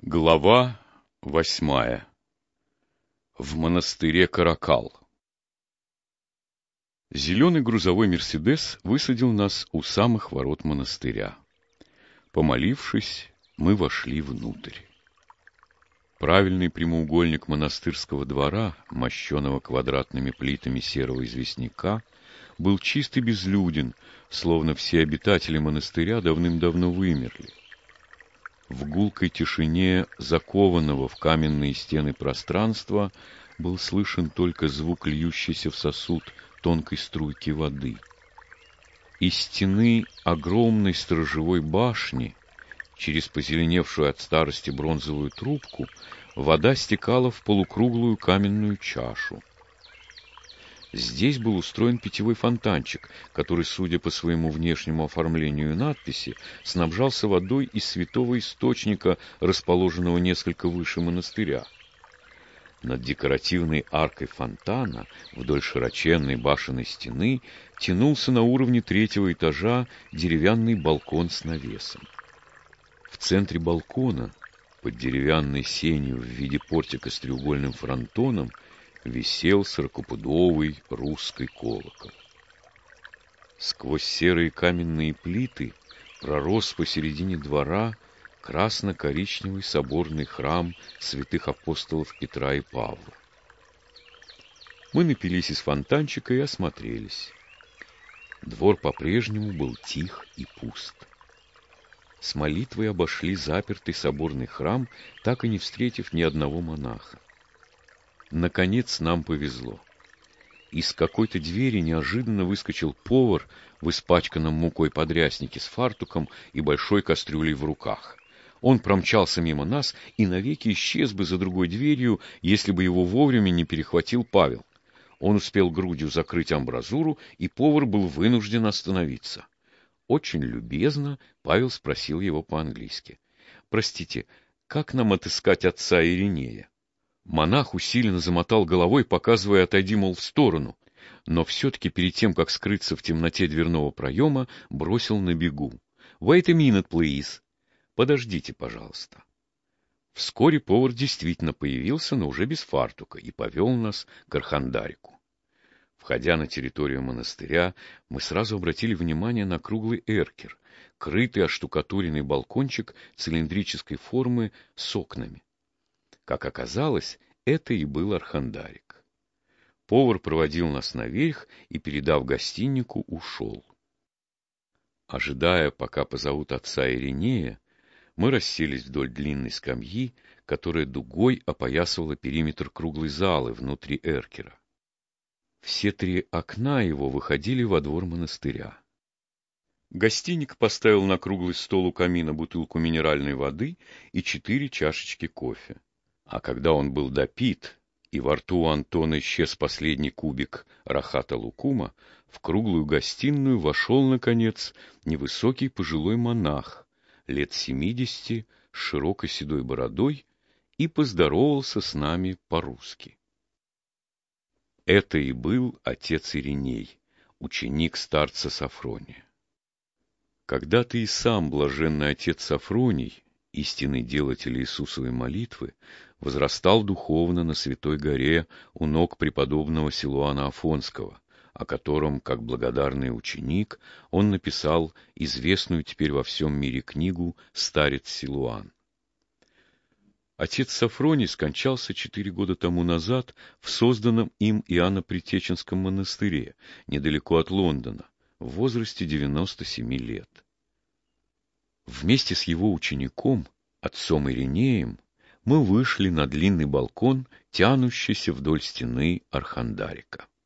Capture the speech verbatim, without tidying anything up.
Глава восьмая. В монастыре Каракал. Зеленый грузовой «Мерседес» высадил нас у самых ворот монастыря. Помолившись, мы вошли внутрь. Правильный прямоугольник монастырского двора, мощенного квадратными плитами серого известняка, был чист и безлюден, словно все обитатели монастыря давным-давно вымерли. В гулкой тишине закованного в каменные стены пространства был слышен только звук льющейся в сосуд тонкой струйки воды. Из стены огромной сторожевой башни, через позеленевшую от старости бронзовую трубку, вода стекала в полукруглую каменную чашу. Здесь был устроен питьевой фонтанчик, который, судя по своему внешнему оформлению и надписи, снабжался водой из святого источника, расположенного несколько выше монастыря. Над декоративной аркой фонтана, вдоль широченной башенной стены, тянулся на уровне третьего этажа деревянный балкон с навесом. В центре балкона, под деревянной сенью в виде портика с треугольным фронтоном, висел сорокопудовый русский колокол. Сквозь серые каменные плиты пророс посередине двора красно-коричневый соборный храм святых апостолов Петра и Павла. Мы напились из фонтанчика и осмотрелись. Двор по-прежнему был тих и пуст. С молитвой обошли запертый соборный храм, так и не встретив ни одного монаха. Наконец нам повезло. Из какой-то двери неожиданно выскочил повар в испачканном мукой подряснике с фартуком и большой кастрюлей в руках. Он промчался мимо нас и навеки исчез бы за другой дверью, если бы его вовремя не перехватил Павел. Он успел грудью закрыть амбразуру, и повар был вынужден остановиться. Очень любезно Павел спросил его по-английски: «Простите, как нам отыскать отца Иринея?» Монах усиленно замотал головой, показывая «отойди, мол, в сторону», но все-таки перед тем, как скрыться в темноте дверного проема, бросил на бегу: «Wait a minute, please». «Подождите, пожалуйста». Вскоре повар действительно появился, но уже без фартука, и повел нас к архандарику. Входя на территорию монастыря, мы сразу обратили внимание на круглый эркер, крытый оштукатуренный балкончик цилиндрической формы с окнами. Как оказалось, это и был архандарик. Повар проводил нас наверх и, передав гостиннику, ушел. Ожидая, пока позовут отца Иринея, мы расселись вдоль длинной скамьи, которая дугой опоясывала периметр круглой залы внутри эркера. Все три окна его выходили во двор монастыря. Гостиник поставил на круглый стол у камина бутылку минеральной воды и четыре чашечки кофе. А когда он был допит, и во рту у Антона исчез последний кубик рахата лукума, в круглую гостиную вошел, наконец, невысокий пожилой монах, лет семидесяти, с широкой седой бородой, и поздоровался с нами по-русски. Это и был отец Ириней, ученик старца Сафрония. Когда-то и сам блаженный отец Сафроний, истинный делатель Иисусовой молитвы, возрастал духовно на Святой горе у ног преподобного Силуана Афонского, о котором, как благодарный ученик, он написал известную теперь во всем мире книгу «Старец Силуан». Отец Сафроний скончался четыре года тому назад в созданном им Иоанно-Предтеченском монастыре, недалеко от Лондона, в возрасте девяноста семи лет. Вместе с его учеником, отцом Иринеем, мы вышли на длинный балкон, тянущийся вдоль стены архандарика.